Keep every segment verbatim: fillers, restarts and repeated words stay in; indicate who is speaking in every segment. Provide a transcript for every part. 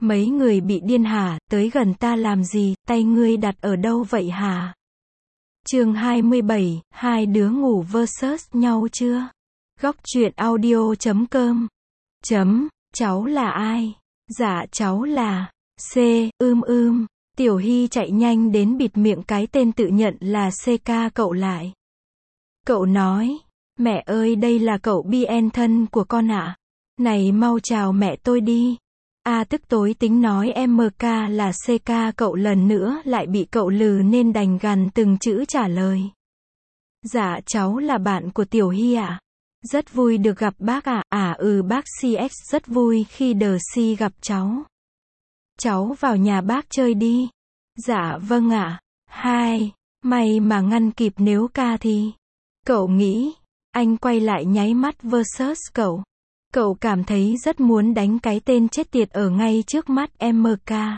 Speaker 1: Mấy người bị điên hả, tới gần ta làm gì, tay ngươi đặt ở đâu vậy hả? Chương hai mươi bảy, hai đứa ngủ versus nhau chưa? Góc truyện audio chấm com. Chấm, cháu là ai? Dạ cháu là C, ưm ưm. Tiểu Hy chạy nhanh đến bịt miệng cái tên tự nhận là xê ca cậu lại. Cậu nói, mẹ ơi đây là cậu Bi En thân của con ạ. Này mau chào mẹ tôi đi. A tức tối tính nói em ca là xê ca cậu lần nữa lại bị cậu lừ nên đành gằn từng chữ trả lời. Dạ cháu là bạn của Tiểu Hy ạ. Rất vui được gặp bác ạ. À. à ừ bác xê ích rất vui khi đờ si gặp cháu. Cháu vào nhà bác chơi đi. Dạ vâng ạ. Hai, may mà ngăn kịp nếu ca thì. Cậu nghĩ, anh quay lại nháy mắt versus cậu. Cậu cảm thấy rất muốn đánh cái tên chết tiệt ở ngay trước mắt em ca.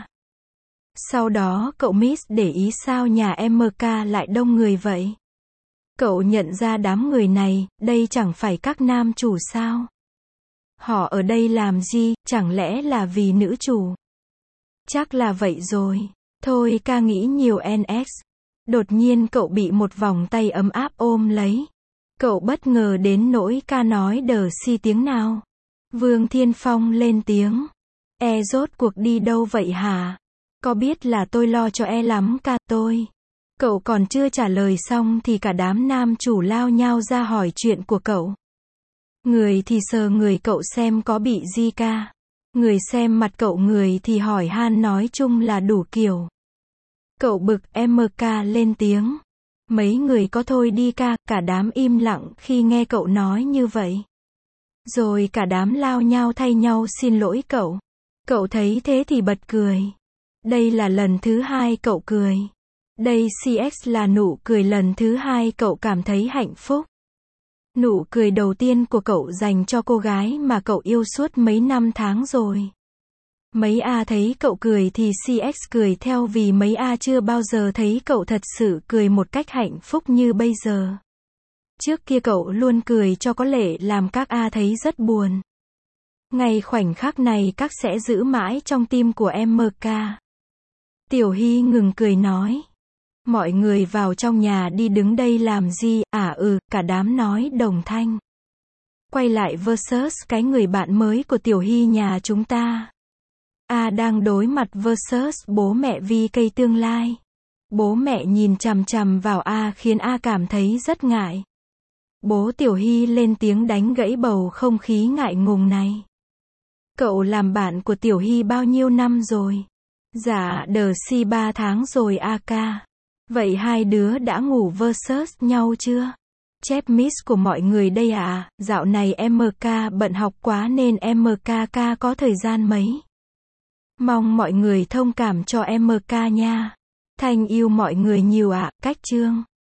Speaker 1: Sau đó cậu miss để ý sao nhà em ca lại đông người vậy. Cậu nhận ra đám người này, đây chẳng phải các nam chủ sao? Họ ở đây làm gì, chẳng lẽ là vì nữ chủ? Chắc là vậy rồi. Thôi ca nghĩ nhiều en ích. Đột nhiên cậu bị một vòng tay ấm áp ôm lấy. Cậu bất ngờ đến nỗi ca nói đờ si tiếng nào. Vương Thiên Phong lên tiếng. E rốt cuộc đi đâu vậy hả? Có biết là tôi lo cho e lắm ca tôi. Cậu còn chưa trả lời xong thì cả đám nam chủ lao nhau ra hỏi chuyện của cậu. Người thì sờ người cậu xem có bị gì ca. Người xem mặt cậu người thì hỏi han nói chung là đủ kiểu. Cậu bực em ca lên tiếng. Mấy người có thôi đi ca, cả đám im lặng khi nghe cậu nói như vậy. Rồi cả đám lao nhau thay nhau xin lỗi cậu. Cậu thấy thế thì bật cười. Đây là lần thứ hai cậu cười. Đây xê ích là nụ cười lần thứ hai cậu cảm thấy hạnh phúc. Nụ cười đầu tiên của cậu dành cho cô gái mà cậu yêu suốt mấy năm tháng rồi. Mấy A thấy cậu cười thì xê ích cười theo vì mấy A chưa bao giờ thấy cậu thật sự cười một cách hạnh phúc như bây giờ. Trước kia cậu luôn cười cho có lệ làm các A thấy rất buồn. Ngay khoảnh khắc này các sẽ giữ mãi trong tim của em ca. Tiểu Hy ngừng cười nói. Mọi người vào trong nhà đi đứng đây làm gì, à ừ, cả đám nói đồng thanh. Quay lại versus cái người bạn mới của Tiểu Hy nhà chúng ta. A đang đối mặt versus bố mẹ vì cây tương lai. Bố mẹ nhìn chằm chằm vào A khiến A cảm thấy rất ngại. Bố Tiểu Hy lên tiếng đánh gãy bầu không khí ngại ngùng này. Cậu làm bạn của Tiểu Hy bao nhiêu năm rồi? Dạ đờ si ba tháng rồi A ca. Vậy hai đứa đã ngủ versus nhau chưa? Chép miss của mọi người đây à, dạo này em ca bận học quá nên em ca ca có thời gian mấy. Mong mọi người thông cảm cho em ca nha. Thanh yêu mọi người nhiều ạ, cách chương.